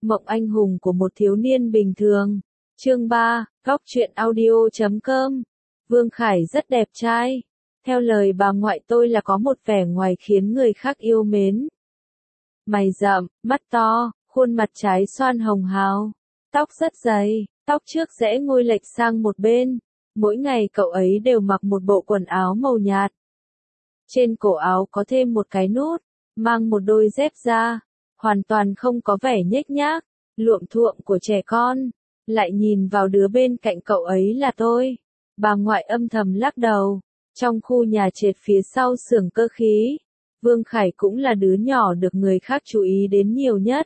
Mộng anh hùng của một thiếu niên bình thường. Chương 3, Góc truyện audio.com. Vương Khải rất đẹp trai. Theo lời bà ngoại tôi là có một vẻ ngoài khiến người khác yêu mến. Mày rậm, mắt to, khuôn mặt trái xoan hồng hào. Tóc rất dày, tóc trước rẽ ngôi lệch sang một bên. Mỗi ngày cậu ấy đều mặc một bộ quần áo màu nhạt. Trên cổ áo có thêm một cái nút, mang một đôi dép da, hoàn toàn không có vẻ nhếch nhác, luộm thuộm của trẻ con. Lại nhìn vào đứa bên cạnh cậu ấy là tôi. Bà ngoại âm thầm lắc đầu. Trong khu nhà trệt phía sau xưởng cơ khí, Vương Khải cũng là đứa nhỏ được người khác chú ý đến nhiều nhất.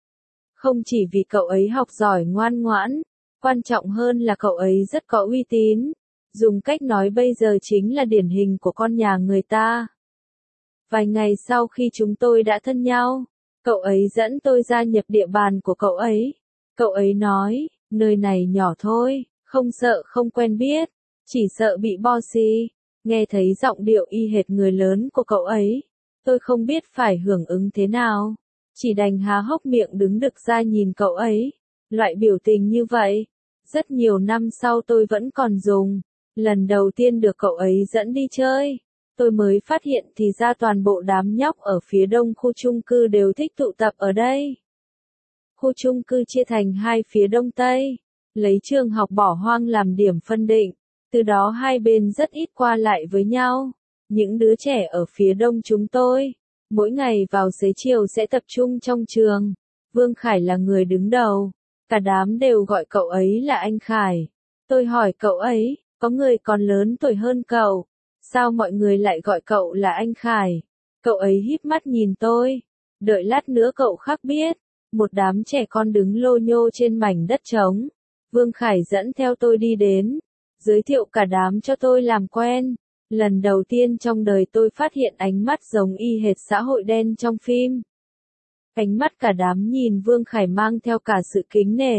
Không chỉ vì cậu ấy học giỏi ngoan ngoãn, quan trọng hơn là cậu ấy rất có uy tín. Dùng cách nói bây giờ chính là điển hình của con nhà người ta. Vài ngày sau khi chúng tôi đã thân nhau, cậu ấy dẫn tôi gia nhập địa bàn của cậu ấy. Cậu ấy nói, nơi này nhỏ thôi, không sợ không quen biết, chỉ sợ bị bossy. Nghe thấy giọng điệu y hệt người lớn của cậu ấy, tôi không biết phải hưởng ứng thế nào. Chỉ đành há hốc miệng đứng đực ra nhìn cậu ấy. Loại biểu tình như vậy, rất nhiều năm sau tôi vẫn còn dùng. Lần đầu tiên được cậu ấy dẫn đi chơi, tôi mới phát hiện thì ra toàn bộ đám nhóc ở phía đông khu chung cư đều thích tụ tập ở đây. Khu chung cư chia thành hai phía đông tây, lấy trường học bỏ hoang làm điểm phân định, từ đó hai bên rất ít qua lại với nhau. Những đứa trẻ ở phía đông chúng tôi, mỗi ngày vào xế chiều sẽ tập trung trong trường. Vương Khải là người đứng đầu, cả đám đều gọi cậu ấy là anh Khải. Tôi hỏi cậu ấy, có người còn lớn tuổi hơn cậu, sao mọi người lại gọi cậu là anh Khải? Cậu ấy híp mắt nhìn tôi, đợi lát nữa cậu khắc biết. Một đám trẻ con đứng lô nhô trên mảnh đất trống. Vương Khải dẫn theo tôi đi đến, giới thiệu cả đám cho tôi làm quen. Lần đầu tiên trong đời tôi phát hiện ánh mắt giống y hệt xã hội đen trong phim. Ánh mắt cả đám nhìn Vương Khải mang theo cả sự kính nể,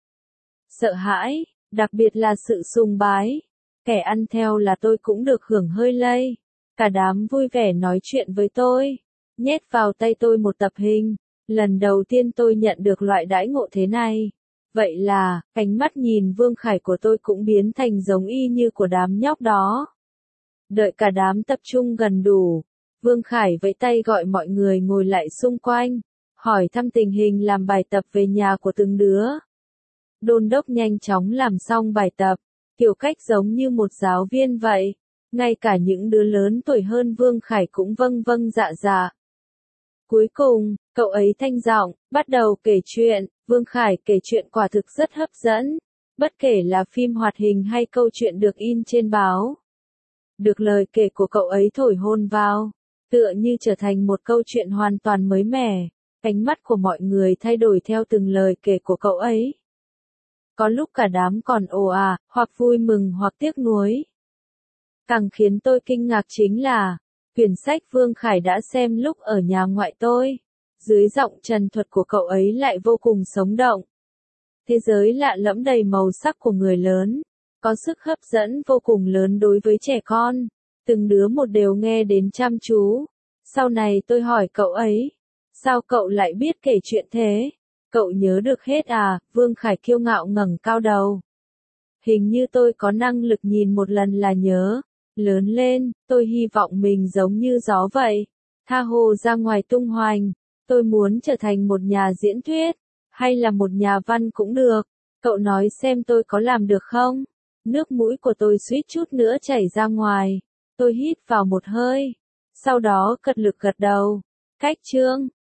sợ hãi, đặc biệt là sự sùng bái. Kẻ ăn theo là tôi cũng được hưởng hơi lây. Cả đám vui vẻ nói chuyện với tôi, nhét vào tay tôi một tập hình. Lần đầu tiên tôi nhận được loại đãi ngộ thế này. Vậy là, ánh mắt nhìn Vương Khải của tôi cũng biến thành giống y như của đám nhóc đó. Đợi cả đám tập trung gần đủ, Vương Khải vẫy tay gọi mọi người ngồi lại xung quanh, hỏi thăm tình hình làm bài tập về nhà của từng đứa. Đôn đốc nhanh chóng làm xong bài tập, kiểu cách giống như một giáo viên vậy. Ngay cả những đứa lớn tuổi hơn Vương Khải cũng vâng vâng dạ dạ. Cuối cùng, cậu ấy thanh giọng, bắt đầu kể chuyện. Vương Khải kể chuyện quả thực rất hấp dẫn. Bất kể là phim hoạt hình hay câu chuyện được in trên báo. Được lời kể của cậu ấy thổi hồn vào, tựa như trở thành một câu chuyện hoàn toàn mới mẻ. Ánh mắt của mọi người thay đổi theo từng lời kể của cậu ấy. Có lúc cả đám còn ồ ả, hoặc vui mừng hoặc tiếc nuối. Càng khiến tôi kinh ngạc chính là, quyển sách Vương Khải đã xem lúc ở nhà ngoại tôi. Dưới giọng trần thuật của cậu ấy lại vô cùng sống động. Thế giới lạ lẫm đầy màu sắc của người lớn, có sức hấp dẫn vô cùng lớn đối với trẻ con. Từng đứa một đều nghe đến chăm chú. Sau này tôi hỏi cậu ấy, sao cậu lại biết kể chuyện thế? Cậu nhớ được hết à? Vương Khải kiêu ngạo ngẩng cao đầu. Hình như tôi có năng lực nhìn một lần là nhớ. Lớn lên, tôi hy vọng mình giống như gió vậy. Tha hồ ra ngoài tung hoành. Tôi muốn trở thành một nhà diễn thuyết, hay là một nhà văn cũng được. Cậu nói xem tôi có làm được không? Nước mũi của tôi suýt chút nữa chảy ra ngoài. Tôi hít vào một hơi. Sau đó cật lực gật đầu. Cách chương.